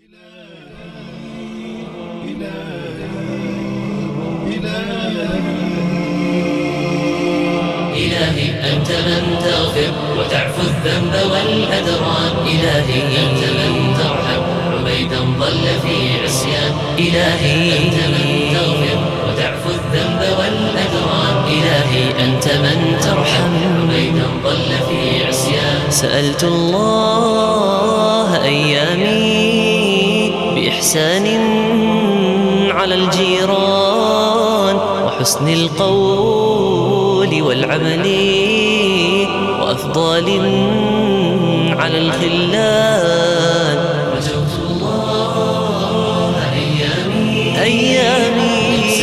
إلهي أنت من تغفر وتعفو الذنب والأدران. إلهي أنت من ترحم عبيدا ضل في عصيان. إلهي أنت من تغفر وتعفو الذنب والأدران. إلهي أنت من ترحم عبيدا ضل في عصيان. سألت الله أيامي بإحسان على الجيران وحسن القول والعمل وأفضال على الخلان. رجوت الله أيامي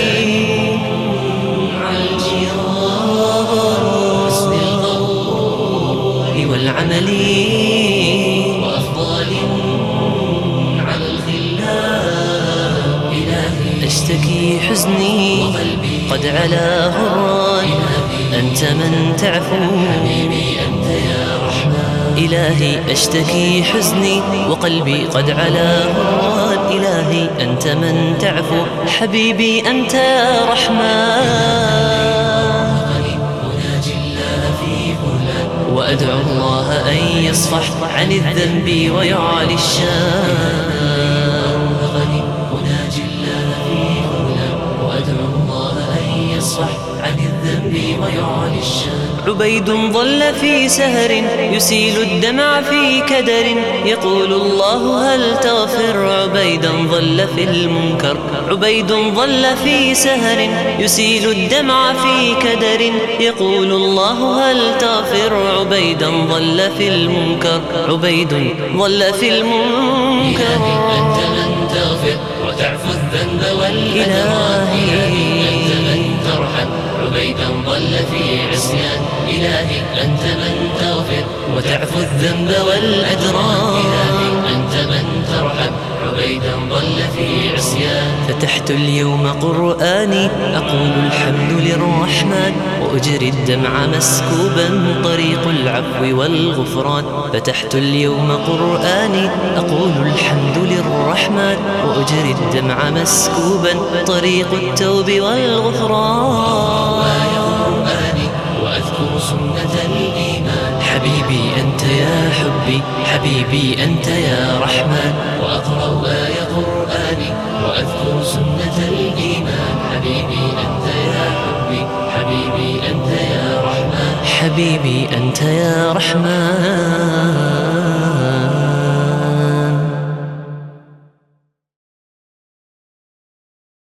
على الجيران وحسن القول والعمل وأفضال على الخلان. إلهي أشتكي حزني وقلبي قد علا هران. أنت من تعفو حبيبي أنت يا رحمن. إلهي أشتكي حزني وقلبي قد علا هران. إلهي أنت من تعفو حبيبي أنت يا رحمن. وأدعو الله أن يصفح عن الذنب ويعلي الشان. عن الذنب ويعلي الشان. عبيد ظل في سهر يسيل الدمع في كدر يقول الله هل تغفر. عبيدا ظل في المنكر. عبيد ظل في سهر يسيل الدمع في كدر يقول الله هل تغفر. عبيدا ظل في المنكر. عبيد ظل في المنكر. أنت من تغفر وتعفو الذنب والأدران. أنت من ترحم عبيدا ضل في عصيان. إلهي أنت من تغفر وتعفو الذنب والأدران. إلهي أنت من ترحم عبيدا ضل في عصيان. فتحت اليوم قرآني أقول الحمد للرحمن وأجري الدمع مسكوبا طريق العفو والغفران. فتحت اليوم قرآني أقول الحمد للرحمن وأجري الدمع مسكوبا طريق التوب والغفران. وأذكر سنة الإيمان. حبيبي أنت يا حبي حبيبي أنت يا رحمن. وأقرأ آية قرآني وأذكر سنة الإيمان. حبيبي أنت يا حبي حبيبي أنت يا رحمن. حبيبي أنت يا رحمن.